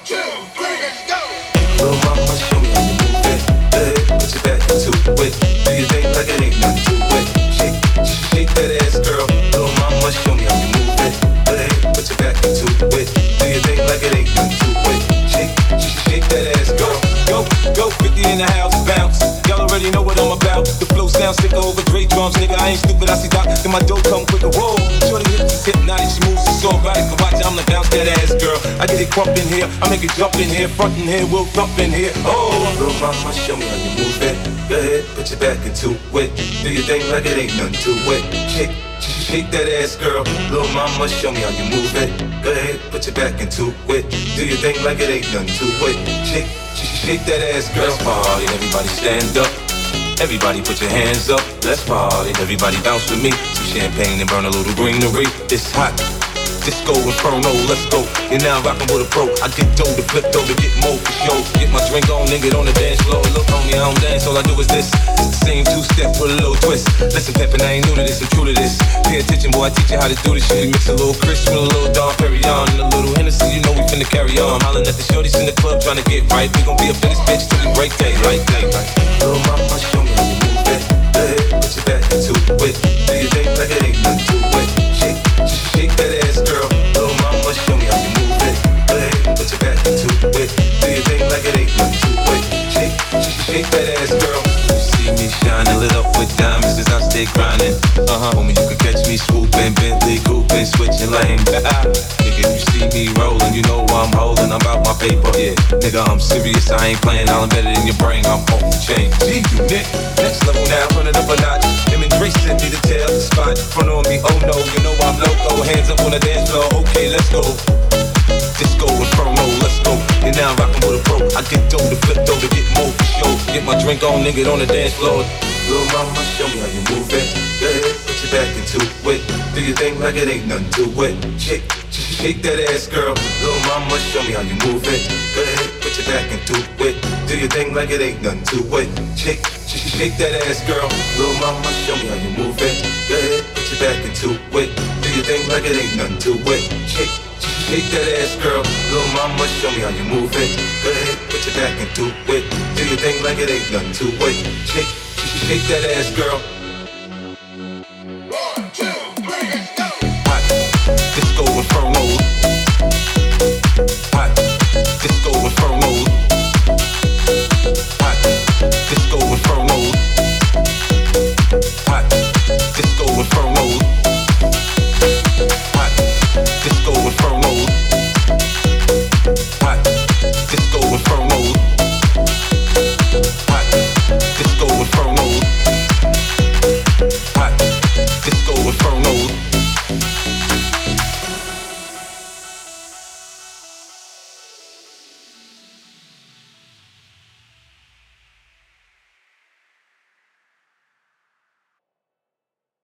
2, 3, let's go. Little mama, show me how you move it. Hey, put your back into it. Do your thing like it ain't nothing to it. Shake, shake that ass, girl. Little mama, show me how you move it. Hey, put your back into it. Do your thing like it ain't nothing to it. Shake, shake that ass, girl. Go, 50 in the house, bounce. Y'all already know what I'm about. The flow sounds sicker over Dre drums, nigga. I ain't stupid, I see Doc. Then my dough come quicker. Whoa, shorty hips is hypnotic. She moves so right. Can watch, I'm like bounce that ass, girl. I get it crump in here, I make it jump in here, front in here, we'll thump in here. Oh, little mama, show me how you move it. Go ahead, put your back into it. Do your thing like it ain't nothing to it. Shake, shake that ass, girl. Little mama, show me how you move it. Go ahead, put your back into it. Do your thing like it ain't nothing to it. Shake, shake that ass, girl. let's party, everybody stand up. Everybody put your hands up, let's party. Everybody bounce with me. Some champagne and burn a little greenery. It's hot. Disco Inferno, let's go. You're now rockin' with a pro. I get dough to flip dough to get more for show. Get my drink on and get on the dance floor. Look on me, I don't dance, all I do is this. It's the same two-step with a little twist. Listen, Pimpin', I ain't new to this, I'm true to this. Pay attention, boy, I teach you how to do this shit. We mix a little Chris with a little Dom Perignon and a little Hennessy, you know we finna carry on. Hollin' at the shorties in the club tryna get right. We gon' be up in this bitch till we break daylight. Little mama, show me how you move it. Hey, put your back into it. Do your thing like it ain't nothing to it. Shake, shake that ass, girl. Little mama, show me how you move it. Hey, put your back into it. Do your thing like it ain't nothing to it. Shake, shake that ass, girl. You see me shining, lit up with diamonds as I stay grinding. Homie, you can catch me swooping, Bentley cooping, switching lanes. Nigga, if you see me rolling, you know I'm holding. I'm out my paper. Yeah, nigga, I'm serious. I ain't playing. I'll embed it in your brain. I'm off the chain. G-Unit, next level now, run it up a notch. Him and Dre sent me to tell the spot. Front on me, oh no, you know I'm loco. Hands up on the dance floor. Okay, let's go. Disco Inferno, let's go. You're now rockin' with a pro. I get dough to flip dough to get more for show. Get my drink on, nigga, on the dance floor. Little mama, show me how you move it. Go ahead, put your back into it. Do your thing like it ain't nothing to it. Shake, shake that ass, girl. Little mama, show me how you move it. Go ahead, put your back into it. Do your thing like it ain't nothing to it. Shake, shake that ass, girl. Little mama, show me how you move it. Go ahead, put your back into it. Do your thing like it ain't nothing to it. Shake, shake that ass, girl. Little mama, show me how you move it. Go ahead, put your back into it. Do your thing like it ain't nothing to it. Shake, shake that ass, girl.